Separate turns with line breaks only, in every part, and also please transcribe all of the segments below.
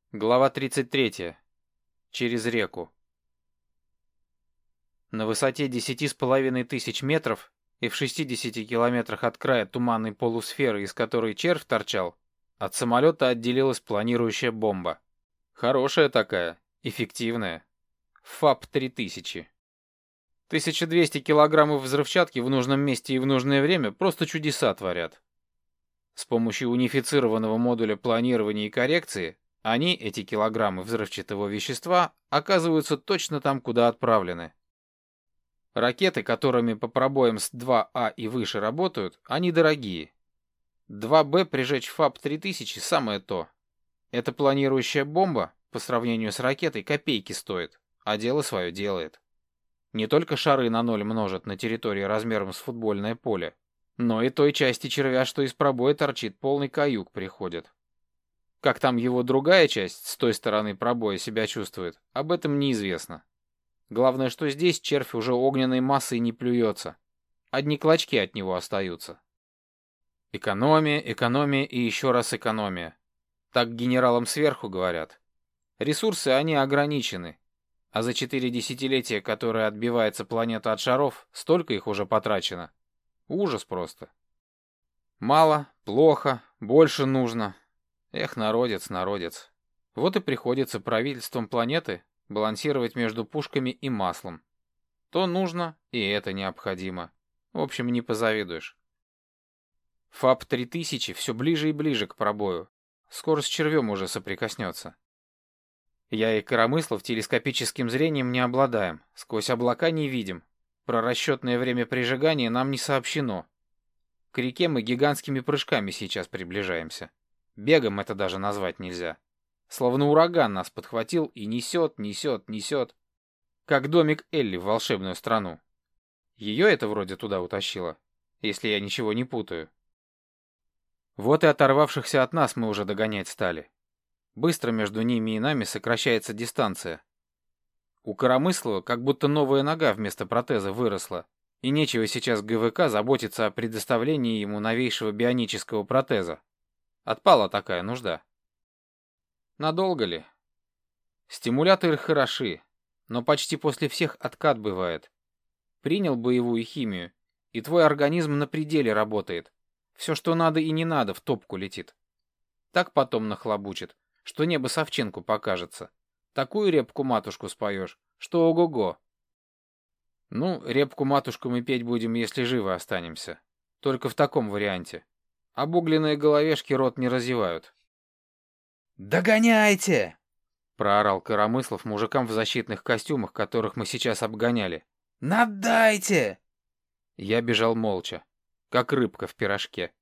Глава 33. Через реку. На высоте 10,5 тысяч метров и в 60 километрах от края туманной полусферы, из которой червь торчал, от самолета отделилась планирующая бомба. Хорошая такая, эффективная. ФАП-3000. 1200 килограммов взрывчатки в нужном месте и в нужное время просто чудеса творят. С помощью унифицированного модуля планирования и коррекции они, эти килограммы взрывчатого вещества, оказываются точно там, куда отправлены. Ракеты, которыми по пробоям с 2А и выше работают, они дорогие. 2Б прижечь ФАП-3000 самое то. Эта планирующая бомба, по сравнению с ракетой, копейки стоит, а дело свое делает. Не только шары на ноль множат на территории размером с футбольное поле, но и той части червя, что из пробоя торчит, полный каюк приходит. Как там его другая часть, с той стороны пробоя, себя чувствует, об этом неизвестно. Главное, что здесь червь уже огненной массой не плюется. Одни клочки от него остаются. Экономия, экономия и еще раз экономия. Так генералам сверху говорят. Ресурсы, они ограничены. А за 4 десятилетия, которые отбивается планета от шаров, столько их уже потрачено. Ужас просто. Мало, плохо, больше нужно. Эх, народец, народец. Вот и приходится правительством планеты балансировать между пушками и маслом. То нужно, и это необходимо. В общем, не позавидуешь. ФАП-3000 все ближе и ближе к пробою. Скоро с червем уже соприкоснется. Я и Коромыслов телескопическим зрением не обладаем, сквозь облака не видим. Про расчетное время прижигания нам не сообщено. К реке мы гигантскими прыжками сейчас приближаемся. Бегом это даже назвать нельзя. Словно ураган нас подхватил и несет, несет, несет. Как домик Элли в волшебную страну. Ее это вроде туда утащило, если я ничего не путаю. Вот и оторвавшихся от нас мы уже догонять стали. Быстро между ними и нами сокращается дистанция. У Коромыслова как будто новая нога вместо протеза выросла, и нечего сейчас ГВК заботиться о предоставлении ему новейшего бионического протеза. Отпала такая нужда. Надолго ли? Стимуляторы хороши, но почти после всех откат бывает. Принял боевую химию, и твой организм на пределе работает. Все, что надо и не надо, в топку летит. Так потом нахлобучит, что небо Савченку покажется. Такую репку-матушку споешь, что ого-го. Ну, репку-матушку мы петь будем, если живы останемся. Только в таком варианте. Обугленные головешки рот не разевают.
«Догоняйте!»
— проорал Коромыслов мужикам в защитных костюмах, которых мы сейчас обгоняли.
«Наддайте!»
Я бежал молча, как рыбка в пирожке.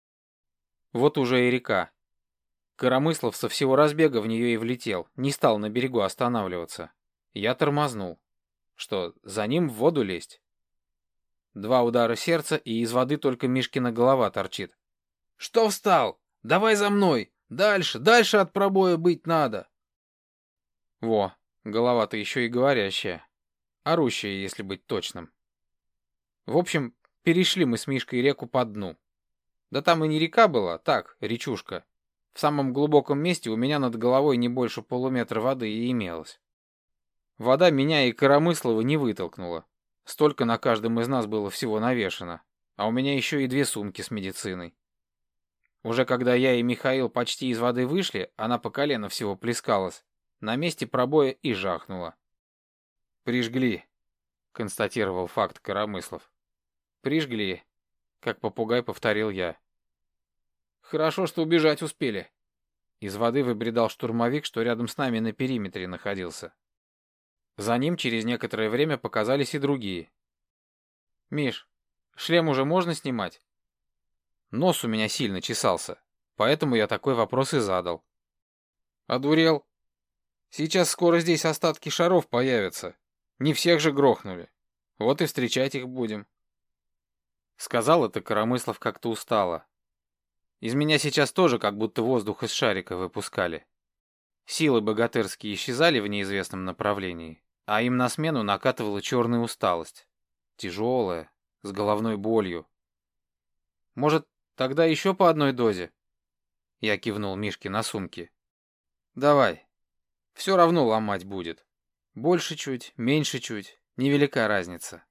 Вот уже и река. Коромыслов со всего разбега в нее и влетел, не стал на берегу останавливаться. Я тормознул. Что, за ним в воду лезть? 2 удара сердца, и из воды только Мишкина голова торчит.
«Что встал? Давай за мной! Дальше, дальше от пробоя быть надо!»
Во, голова-то еще и говорящая. Орущая, если быть точным. В общем, перешли мы с Мишкой реку по дну. Да там и не река была, так, речушка. В самом глубоком месте у меня над головой не больше полуметра воды и имелось. Вода меня и Коромыслова не вытолкнула. Столько на каждом из нас было всего навешано. А у меня еще и 2 сумки с медициной. Уже когда я и Михаил почти из воды вышли, она по колено всего плескалась. На месте пробоя и жахнула. «Прижгли», — констатировал факт Коромыслов. «Прижгли», — как попугай повторил я.
«Хорошо, что убежать успели».
Из воды выбредал штурмовик, что рядом с нами на периметре находился. За ним через некоторое время показались и другие. «Миш, шлем уже можно снимать?» Нос у меня сильно чесался, поэтому я такой вопрос и задал. «Одурел? Сейчас скоро здесь остатки шаров появятся. Не всех же грохнули. Вот и встречать их будем». Сказал это Коромыслов как-то устало. Из меня сейчас тоже как будто воздух из шарика выпускали. Силы богатырские исчезали в неизвестном направлении, а им на смену накатывала черная усталость. Тяжелая, с головной болью. «Может, тогда еще по одной дозе?» Я кивнул Мишке на сумки. Давай. Все равно ломать будет. Больше чуть, меньше чуть, невелика разница.